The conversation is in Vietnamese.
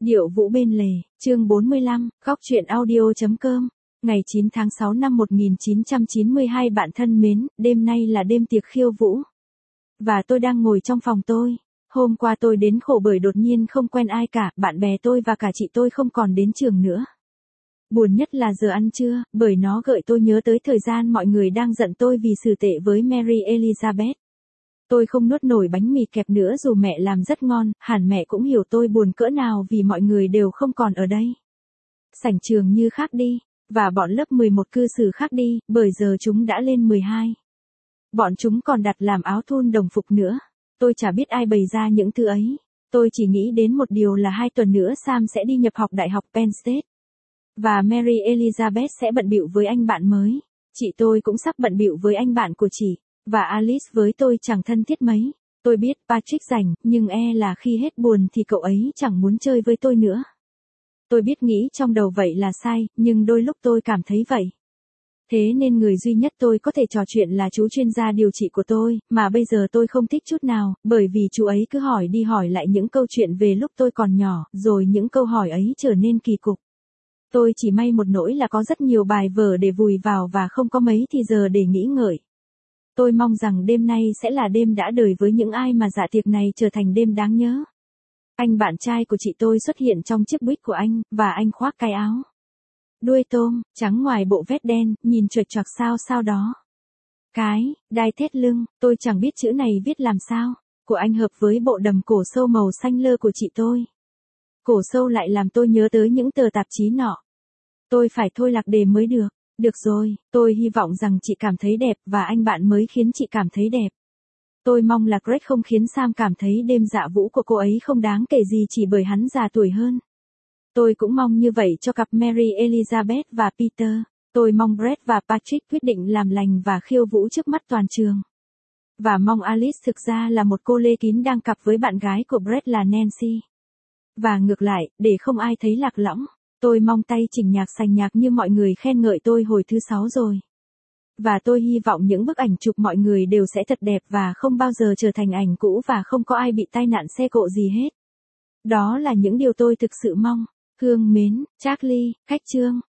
Điệu vũ bên lề, chương 45, góc truyện audio.com, ngày 9 tháng 6 năm 1992 bạn thân mến, đêm nay là đêm tiệc khiêu vũ. Và tôi đang ngồi trong phòng tôi. Hôm qua tôi đến khổ bởi đột nhiên không quen ai cả, bạn bè tôi và cả chị tôi không còn đến trường nữa. Buồn nhất là giờ ăn trưa, bởi nó gợi tôi nhớ tới thời gian mọi người đang giận tôi vì xử tệ với Mary Elizabeth. Tôi không nuốt nổi bánh mì kẹp nữa dù mẹ làm rất ngon, hẳn mẹ cũng hiểu tôi buồn cỡ nào vì mọi người đều không còn ở đây. Sảnh trường như khác đi, và bọn lớp 11 cư xử khác đi, bởi giờ chúng đã lên 12. Bọn chúng còn đặt làm áo thun đồng phục nữa. Tôi chả biết ai bày ra những thứ ấy. Tôi chỉ nghĩ đến một điều là 2 tuần nữa Sam sẽ đi nhập học Đại học Penn State. Và Mary Elizabeth sẽ bận bịu với anh bạn mới. Chị tôi cũng sắp bận bịu với anh bạn của chị. Và Alice với tôi chẳng thân thiết mấy. Tôi biết Patrick rảnh, nhưng là khi hết buồn thì cậu ấy chẳng muốn chơi với tôi nữa. Tôi biết nghĩ trong đầu vậy là sai, nhưng đôi lúc tôi cảm thấy vậy. Thế nên người duy nhất tôi có thể trò chuyện là chú chuyên gia điều trị của tôi, mà bây giờ tôi không thích chút nào, bởi vì chú ấy cứ hỏi đi hỏi lại những câu chuyện về lúc tôi còn nhỏ, rồi những câu hỏi ấy trở nên kỳ cục. Tôi chỉ may một nỗi là có rất nhiều bài vở để vùi vào và không có mấy thì giờ để nghĩ ngợi. Tôi mong rằng đêm nay sẽ là đêm đã đời với những ai mà dạ tiệc này trở thành đêm đáng nhớ. Anh bạn trai của chị tôi xuất hiện trong chiếc buýt của anh, và anh khoác cái áo đuôi tôm, trắng ngoài bộ vest đen, nhìn chuệch choạc sao đó. Đai thét lưng, tôi chẳng biết chữ này viết làm sao, của anh hợp với bộ đầm cổ sâu màu xanh lơ của chị tôi. Cổ sâu lại làm tôi nhớ tới những tờ tạp chí nọ. Tôi phải thôi lạc đề mới được. Được rồi, tôi hy vọng rằng chị cảm thấy đẹp và anh bạn mới khiến chị cảm thấy đẹp. Tôi mong là Greg không khiến Sam cảm thấy đêm dạ vũ của cô ấy không đáng kể gì chỉ bởi hắn già tuổi hơn. Tôi cũng mong như vậy cho cặp Mary Elizabeth và Peter. Tôi mong Brett và Patrick quyết định làm lành và khiêu vũ trước mắt toàn trường. Và mong Alice thực ra là một cô lê kín đang cặp với bạn gái của Brett là Nancy. Và ngược lại, để không ai thấy lạc lõng. Tôi mong tay chỉnh nhạc sành nhạc như mọi người khen ngợi tôi hồi thứ 6 rồi. Và tôi hy vọng những bức ảnh chụp mọi người đều sẽ thật đẹp và không bao giờ trở thành ảnh cũ và không có ai bị tai nạn xe cộ gì hết. Đó là những điều tôi thực sự mong. Thương mến, Charlie, khách Trương.